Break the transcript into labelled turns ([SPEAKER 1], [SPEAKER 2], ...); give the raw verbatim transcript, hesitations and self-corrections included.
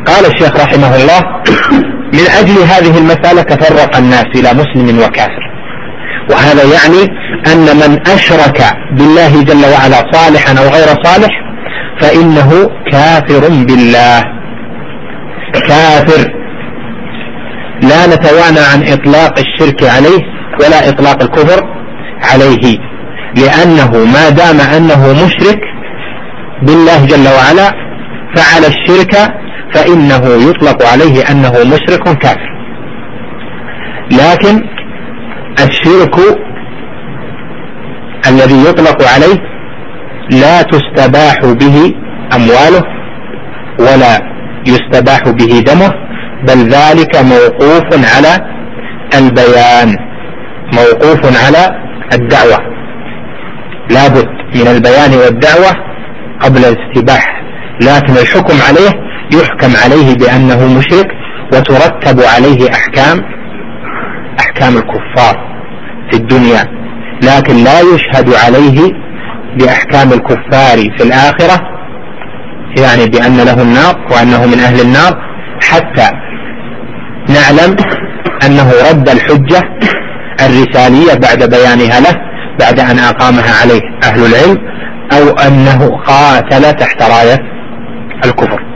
[SPEAKER 1] قال الشيخ رحمه الله: من أجل هذه المسألة تفرق الناس إلى مسلم وكافر. وهذا يعني أن من أشرك بالله جل وعلا صالحا أو غير صالح فإنه كافر بالله، كافر. لا نتوانى عن إطلاق الشرك عليه ولا إطلاق الكفر عليه، لأنه ما دام أنه مشرك بالله جل وعلا فعل الشرك فإنه يطلق عليه أنه مشرك كافر. لكن الشرك الذي يطلق عليه لا تستباح به أمواله ولا يستباح به دمه، بل ذلك موقوف على البيان، موقوف على الدعوة. لابد من البيان والدعوة قبل الاستباحة، لكن الحكم عليه يحكم عليه بأنه مشرك وترتب عليه أحكام أحكام الكفار في الدنيا، لكن لا يشهد عليه بأحكام الكفار في الآخرة، يعني بأن له النار وأنه من أهل النار، حتى نعلم أنه رد الحجة الرسالية بعد بيانها له، بعد أن أقامها عليه أهل العلم، أو أنه قاتل تحت راية الكفر.